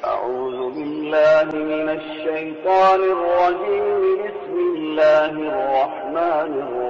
أعوذ بالله من الشيطان الرجيم. بسم الله الرحمن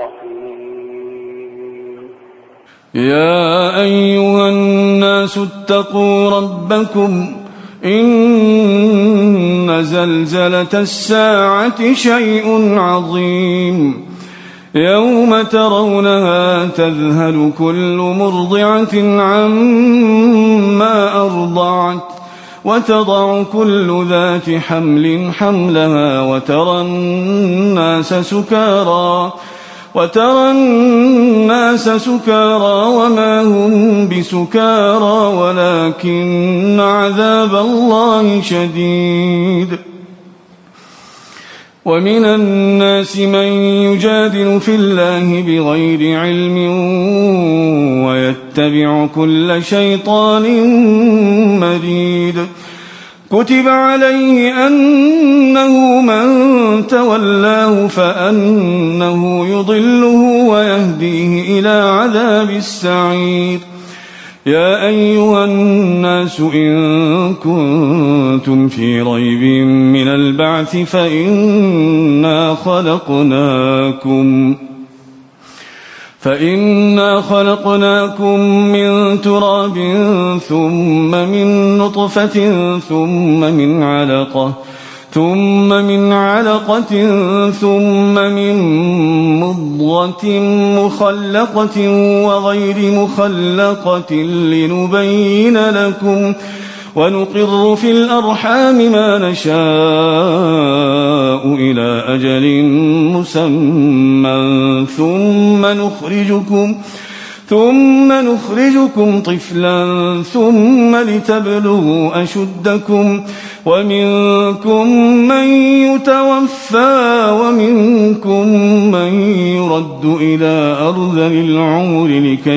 الرحيم. يا أيها الناس اتقوا ربكم إن زلزلة الساعة شيء عظيم يوم ترونها تذهل كل مرضعة عما أرضعت وتضع كل ذات حمل حملها وترى الناس سكارى وما هم بسكارى ولكن عذاب الله شديد. ومن الناس من يجادل في الله بغير علم ويتبع كل شيطان مريد. كتب عليه أنه من تولاه فأنه يضله ويهديه إلى عذاب السعير. يا أيها الناس إن كنتم في ريب من البعث فإنا خلقناكم من تراب ثم من نطفة ثم من علقة ثم من مضغة مخلقة وغير مخلقة لنبين لكم ونقر في الأرحام ما نشاء إلى أجل مسمى ثم نخرجكم طفلا ثم لتبلغوا أشدكم ومنكم من يتوفى ومنكم من يرد إلى أرذل العمر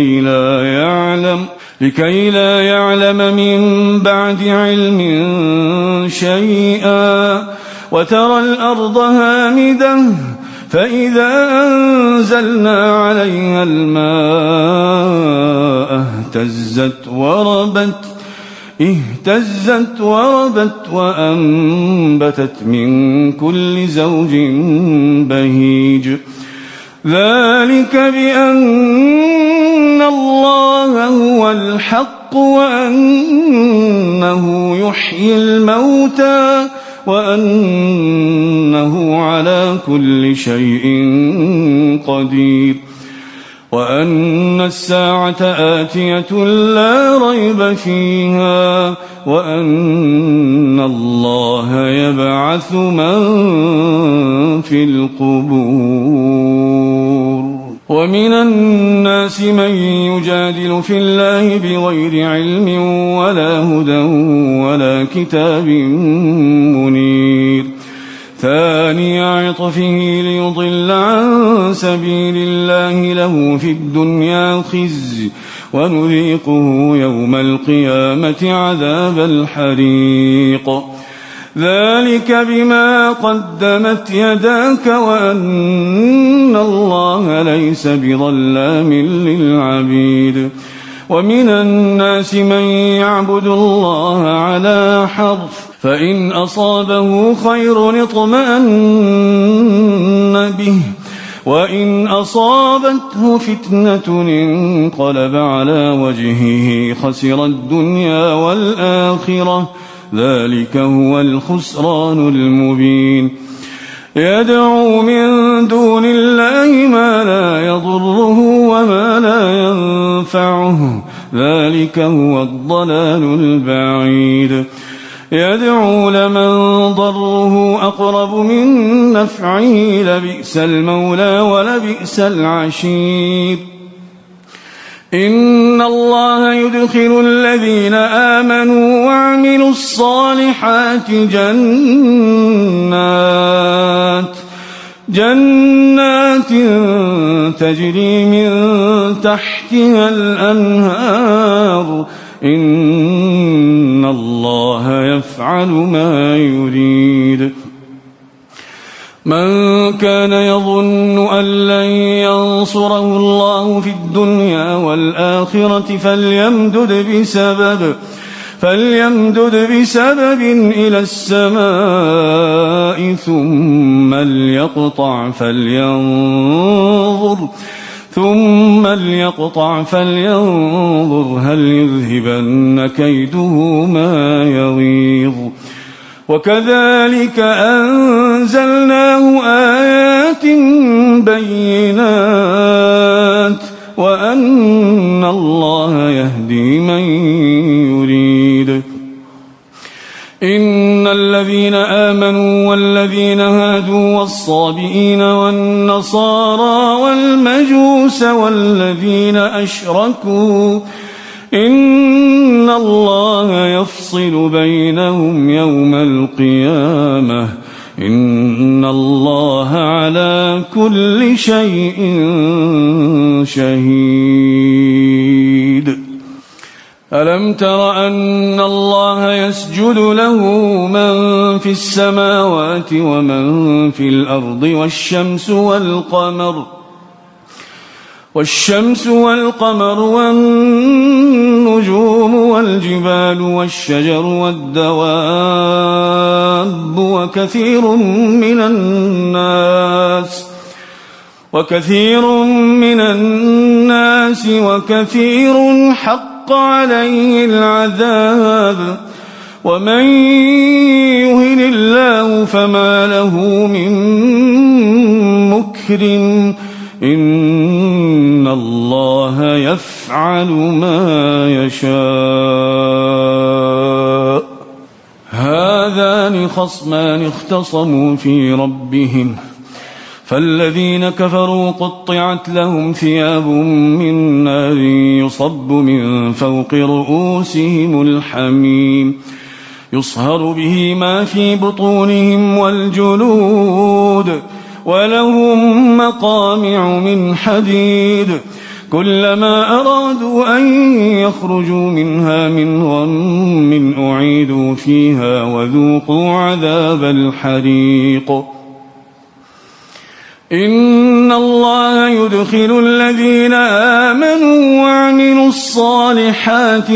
لكي لا يعلم من بعد علم شيئا. وترى الأرض هامدة فإذا أنزلنا عليها الماء اهتزت وربت وأنبتت من كل زوج بهيج. ذلك بأن الله هو الحق وأنه يحيي الموتى وأنه على كل شيء قدير وأن الساعة آتية لا ريب فيها وأن الله يبعث من في القبور. ومن الناس من يجادل في الله بغير علم ولا هدى ولا كتاب منير. ثاني عطفه ليضل عن سبيل الله له في الدنيا خزي ونذيقه يوم القيامة عذاب الحريق. ذلك بما قدمت يداك وأن الله ليس بظلام للعبيد. ومن الناس من يعبد الله على حرف فإن أصابه خير اطمأن به وإن أصابته فتنة انقلب على وجهه خسر الدنيا والآخرة ذلك هو الخسران المبين. يدعو من دون الله ما لا يضره وما لا ينفعه ذلك هو الضلال البعيد. يدعو لمن ضره أقرب من نفعه لبئس المولى ولبئس العشير. إن الله يدخل الذين آمنوا وعملوا الصالحات جنات تجري من تحتها الأنهار إن الله يفعل ما يريد. من كان يظن أن لن ينصره الله في الدنيا والآخرة فليمدد بسبب إلى السماء ثم ليقطع فلينظر هل يذهبن كيده ما يغيظ. وكذلك أنزلناه آيات بينات وأن الله يهدي من يريد. إن الذين آمنوا والذين هادوا والصابئين والنصارى والمجوس والذين أشركوا إن الله يفصل بينهم يوم القيامة إن الله على كل شيء شهيد. ألم تر أن الله يسجد له من في السماوات ومن في الأرض والشمس والقمر والنجوم والجبال والشجر والدواب وكثير من الناس وكثير حق عليه العذاب ومن يهن الله فما له من مكرم إن الله يفعل ما يشاء. هذان خصمان اختصموا في ربهم فالذين كفروا قطعت لهم ثياب من نار يصب من فوق رؤوسهم الحميم يصهر به ما في بطونهم والجلود ولهم مقامع من حديد كلما أرادوا أن يخرجوا منها من غم أعيدوا فيها وذوقوا عذاب الحريق. إن الله يدخل الذين آمنوا وعملوا الصالحات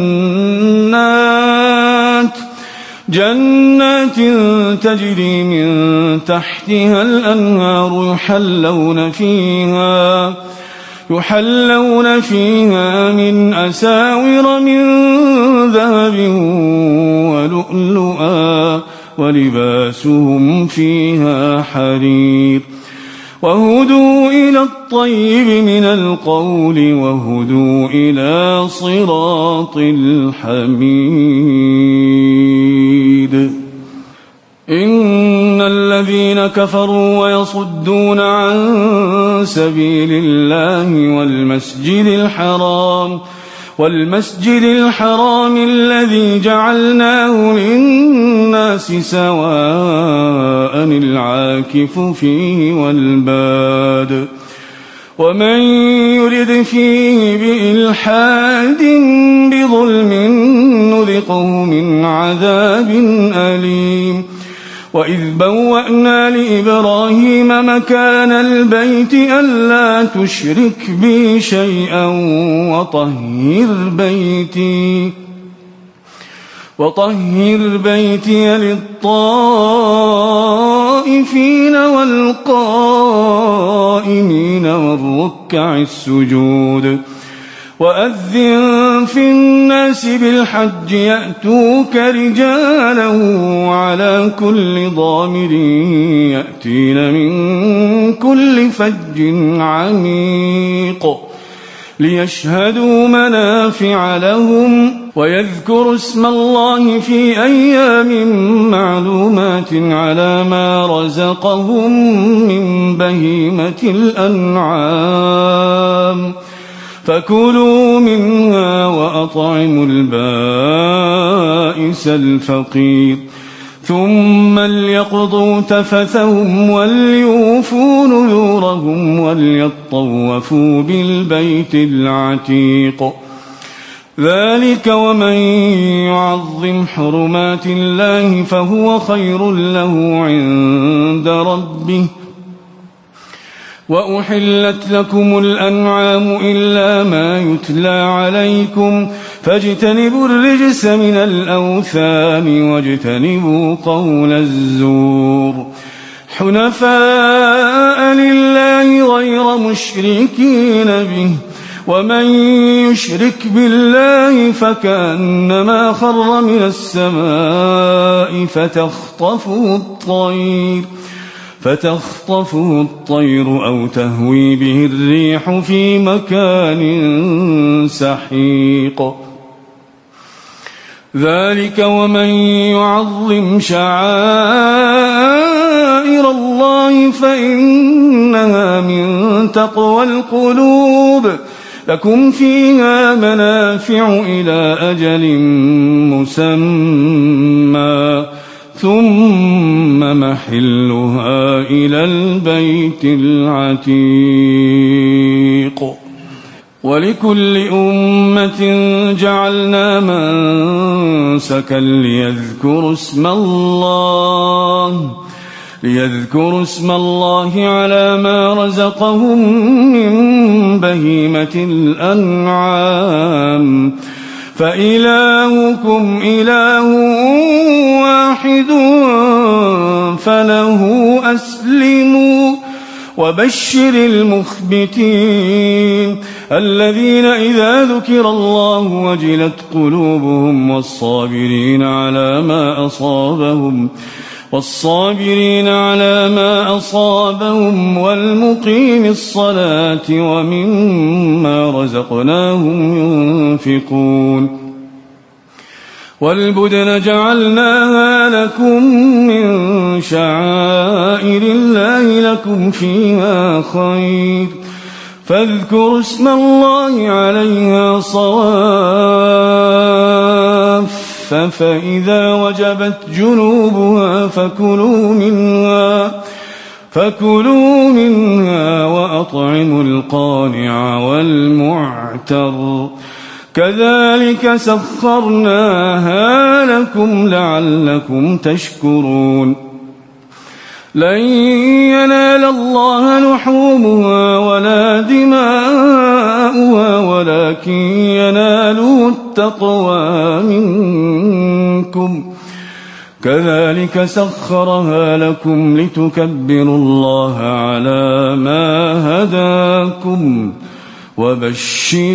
جنات تجري من تحتها الأنهار يحلون فيها من أساور من ذهب ولؤلؤا ولباسهم فيها حرير وهدوا إلى الطيب من القول وهدوا إلى صراط الحميد. إن الذين كفروا ويصدون عن سبيل الله والمسجد الحرام الذي جعلناه للناس سواء العاكف فيه والباد ومن يرد فيه بإلحاد بظلم نذقه من عذاب أليم. وإذ بوأنا لإبراهيم مكان البيت ألا تشرك بي شيئا وطهر بيتي للطائفين والقائمين والركع السجود. وأذن في الناس بالحج يأتوك رجالا وعلى كل ضامر يأتين من كل فج عميق ليشهدوا منافع لهم ويذكروا اسم الله في أيام معلومات على ما رزقهم من بهيمة الأنعام فكلوا منها وأطعموا البائس الفقير ثم ليقضوا تفثهم وليوفوا نذورهم وليطوفوا بالبيت العتيق. ذلك ومن يعظم حرمات الله فهو خير له عند ربه وأحلت لكم الأنعام إلا ما يتلى عليكم فاجتنبوا الرجس من الأوثان واجتنبوا قول الزور حنفاء لله غير مشركين به ومن يشرك بالله فكأنما خر من السماء فتخطفه الطير أو تهوي به الريح في مكان سحيق ذلك ومن يعظم شعائر الله فإنها من تقوى القلوب لكم فيها منافع إلى أجل مسمى ثم محلها إلى البيت العتيق ولكل أمة جعلنا منسكا ليذكروا اسم الله على ما رزقهم من بهيمة الأنعام فإلهكم إله واحد فله أسلموا وبشر المخبتين الذين إذا ذكر الله وجلت قلوبهم والصابرين على ما أصابهم والمقيم الصلاة ومما رزقناهم ينفقون والبدن جعلناها لكم من شعائر الله لكم فيها خير فاذكروا اسم الله عليها صواف فإذا وجبت جنوبها فكلوا منها وأطعموا القانع والمعتر كذلك سخرناها لكم لعلكم تشكرون لن ينال الله لحومها ولا دماؤها ولكن يناله التقوى منكم كذلك سخرها لكم لتكبروا الله على ما هداكم وبشر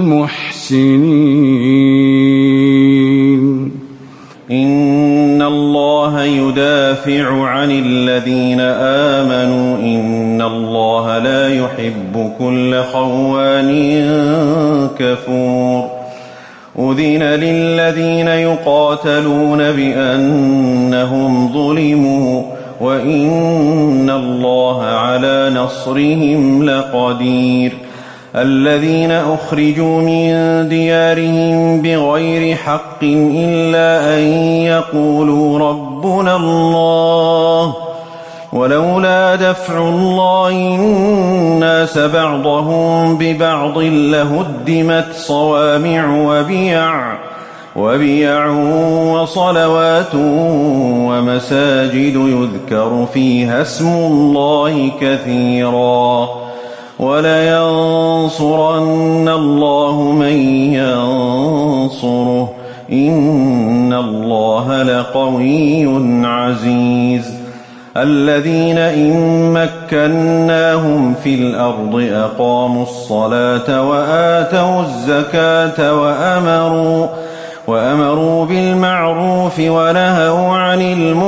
المحسنين إن الله يدافع عن الذين آمنوا إن الله لا يحب كل خوان كفور أذن للذين يقاتلون بأنهم ظلموا وإن الله على نصرهم لقدير الذين أخرجوا من ديارهم بغير حق إلا أن يقولوا ربنا الله ولولا دفع الله الناس بعضهم ببعض لهدمت صوامع وبيع وصلوات ومساجد يذكر فيها اسم الله كثيرا ولينصرن الله من ينصره إن الله لقوي عزيز الذين إن مكناهم في الأرض أقاموا الصلاة وآتوا الزكاة وأمروا بالمعروف ونهوا عن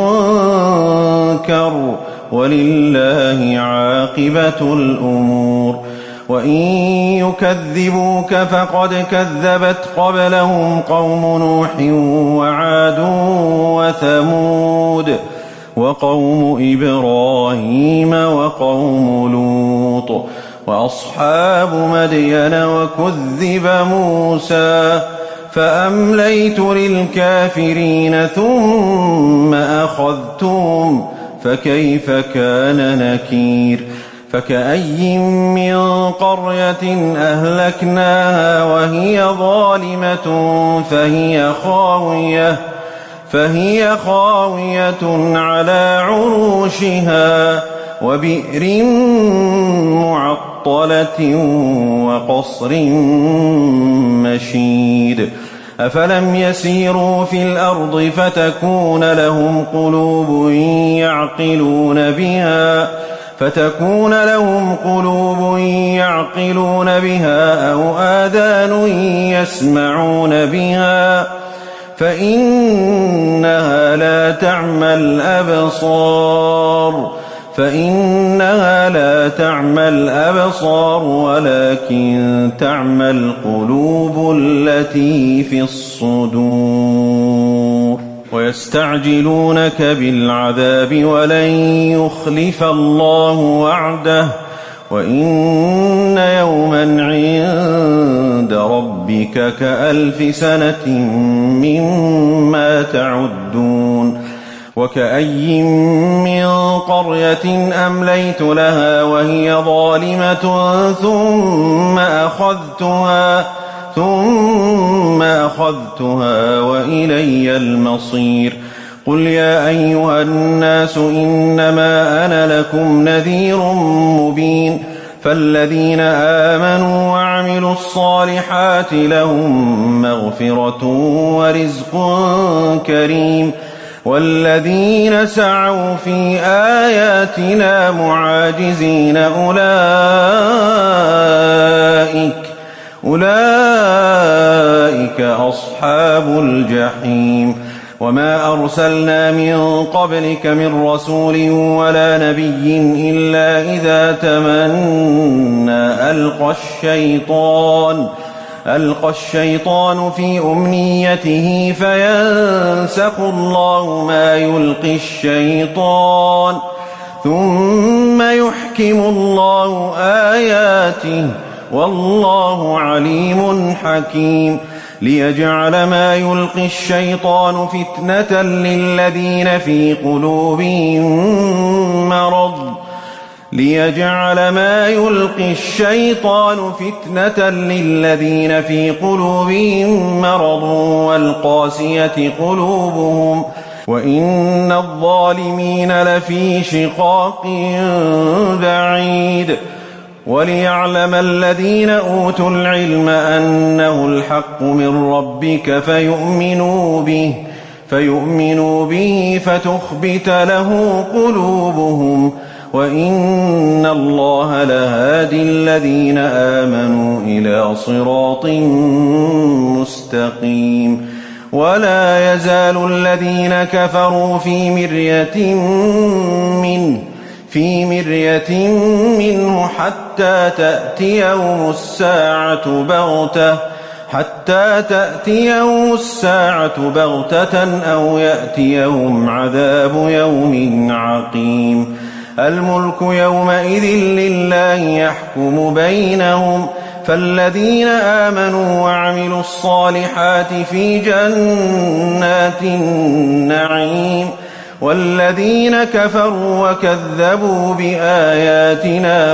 المنكر ولله عاقبة الأمور وإن يكذبوك فقد كذبت قبلهم قوم نوح وعاد وثمود وقوم إبراهيم وقوم لوط وأصحاب مدين وكذب موسى فأمليت للكافرين ثم أخذتهم فكيف كان نكير فكأي من قرية أهلكناها وهي ظالمة فهي خاوية على عروشها وبئر معطلة وقصر مشيد أفلم يسيروا في الأرض فتكون لهم قلوب يعقلون بها أو آذان يسمعون بها فإنها لا تعمى الأبصار ولكن تعمى القلوب التي في الصدور ويستعجلونك بالعذاب ولن يخلف الله وعده وإن يوما عند ربك كألف سنة مما تعدون وكأي من قرية أمليت لها وهي ظالمة ثم أخذتها وإلي المصير قل يا أيها الناس إنما أنا لكم نذير مبين فالذين آمنوا وعملوا الصالحات لهم مغفرة ورزق كريم والذين سعوا في آياتنا معاجزين أولئك أصحاب الجحيم وما أرسلنا من قبلك من رسول ولا نبي إلا إذا تمنى ألقى الشيطان في أمنيته فينسخ الله ما يلقي الشيطان ثم يحكم الله آياته والله عليم حكيم ليجعل ما يلقي الشيطان فتنة للذين في قلوبهم مرض والقاسية قلوبهم وإن الظالمين لفي شقاق بعيد وليعلم الذين أوتوا العلم أنه الحق من ربك فيؤمنوا به فتخبت له قلوبهم وإن الله لهادي الذين آمنوا إلى صراط مستقيم ولا يزال الذين كفروا في مرية منه حتى تأتيهم الساعة بغتة أو يأتيهم عذاب يوم عقيم الملك يومئذ لله يحكم بينهم فالذين آمنوا وعملوا الصالحات في جنات النعيم والذين كفروا وكذبوا بآياتنا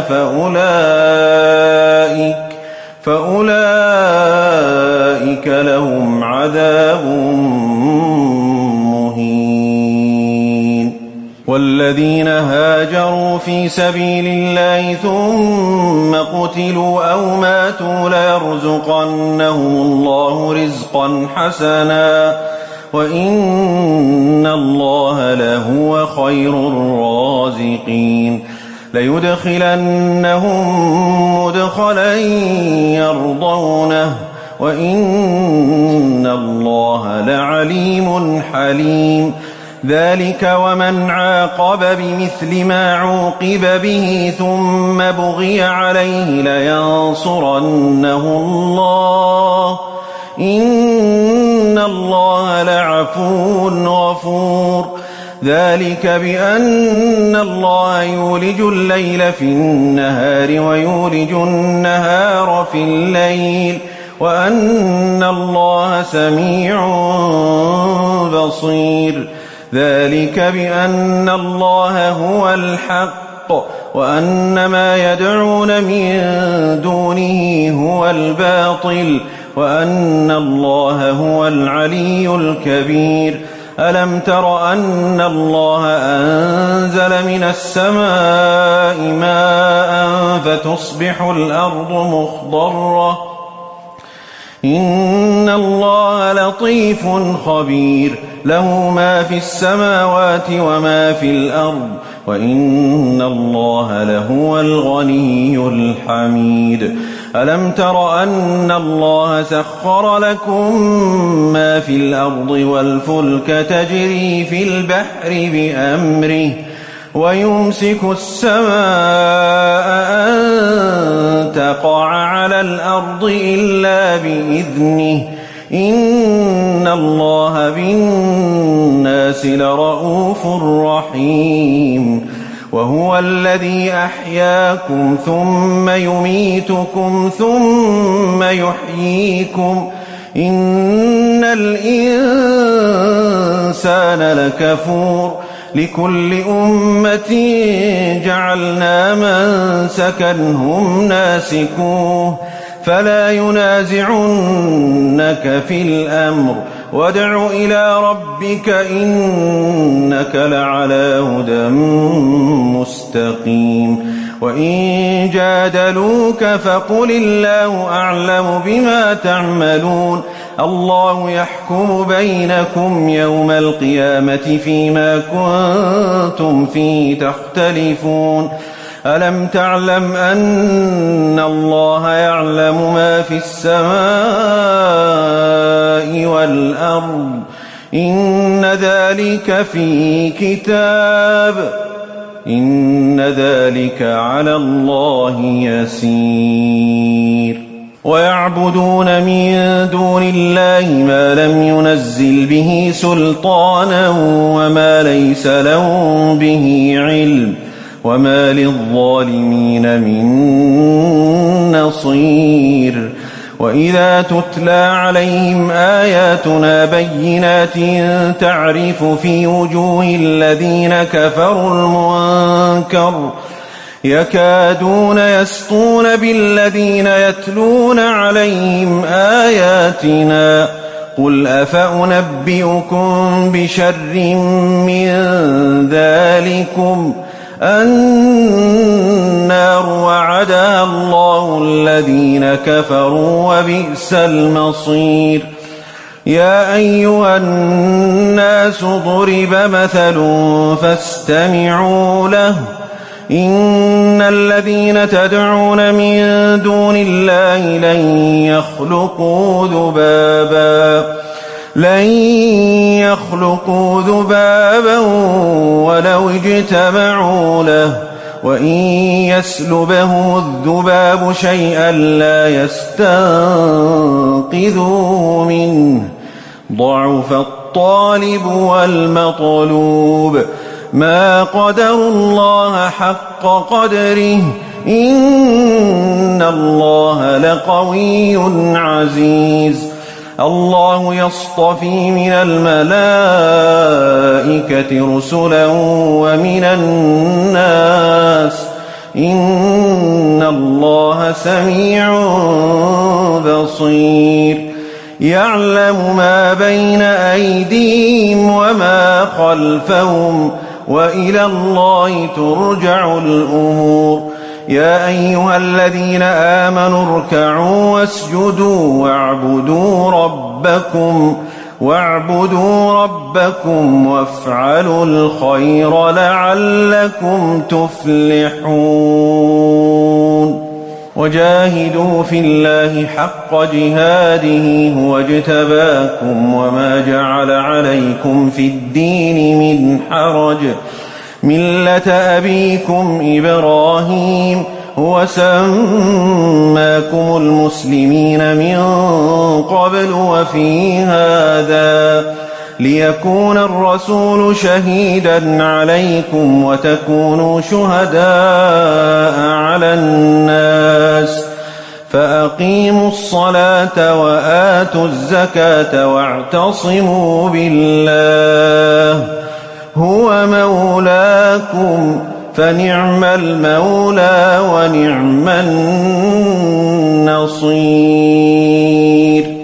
فأولئك لهم عذاب مهين والذين هاجروا في سبيل الله ثم قتلوا أو ماتوا ليرزقنهم الله رزقا حسنا وإن الله لهو خير الرازقين ليدخلنهم مدخلا يرضونه وإن الله لعليم حليم ذلك ومن عاقب بمثل ما عوقب به ثم بغي عليه لينصرنه الله إن الله لعفو غفور ذلك بأن الله يولج الليل في النهار ويولج النهار في الليل وأن الله سميع بصير ذلك بأن الله هو الحق وأن ما يدعون من دونه هو الباطل وأن الله هو العلي الكبير ألم تر أن الله أنزل من السماء ماء فتصبح الأرض مخضرة إن الله لطيف خبير له ما في السماوات وما في الأرض وإن الله لهو الغني الحميد ألم تر أن الله سخر لكم ما في الأرض والفلك تجري في البحر بأمره ويمسك السماء أن تقع على الأرض إلا بإذنه إن الله بالناس لرءوف رحيم وهو الذي أحياكم ثم يميتكم ثم يحييكم إن الإنسان لكفور لكل أمة جعلنا منسكا هم ناسكوه فلا ينازعنك في الأمر وادع إلى ربك إنك لعلى هدى مستقيم وإن جادلوك فقل الله أعلم بما تعملون الله يحكم بينكم يوم القيامة فيما كنتم فيه تختلفون ألم تعلم أن الله يعلم ما في السماء والأرض إن ذلك في كتاب إن ذلك على الله يسير ويعبدون من دون الله ما لم ينزل به سلطانا وما ليس لهم به علم وما للظالمين من نصير وإذا تتلى عليهم آياتنا بينات تعرف في وجوه الذين كفروا المنكر يكادون يسطون بالذين يتلون عليهم آياتنا قل أفأنبئكم بشر من ذلكم النار وعدها الله الذين كفروا وبئس المصير يا أيها الناس ضرب مثل فاستمعوا له إن الذين تدعون من دون الله لن يخلقوا ذبابا ولو اجتمعوا له وإن يسلبه الذباب شيئا لا يستنقذوه منه ضعف الطالب والمطلوب ما قدروا الله حق قدره إن الله لقوي عزيز الله يصطفي من الملائكة رسلا ومن الناس إن الله سميع بصير يعلم ما بين أيديهم وما خلفهم وإلى الله ترجع الأمور يا أيها الذين آمنوا اركعوا واسجدوا واعبدوا ربكم وافعلوا الخير لعلكم تفلحون وجاهدوا في الله حق جهاده هو اجتباكم وما جعل عليكم في الدين من حرج ملة أبيكم إبراهيم هو سماكم المسلمين من قبل وفي هذا ليكون الرسول شهيدا عليكم وتكونوا شهداء على الناس فأقيموا الصلاة وآتوا الزكاة واعتصموا بالله هو مولاكم فنعم المولى ونعم النصير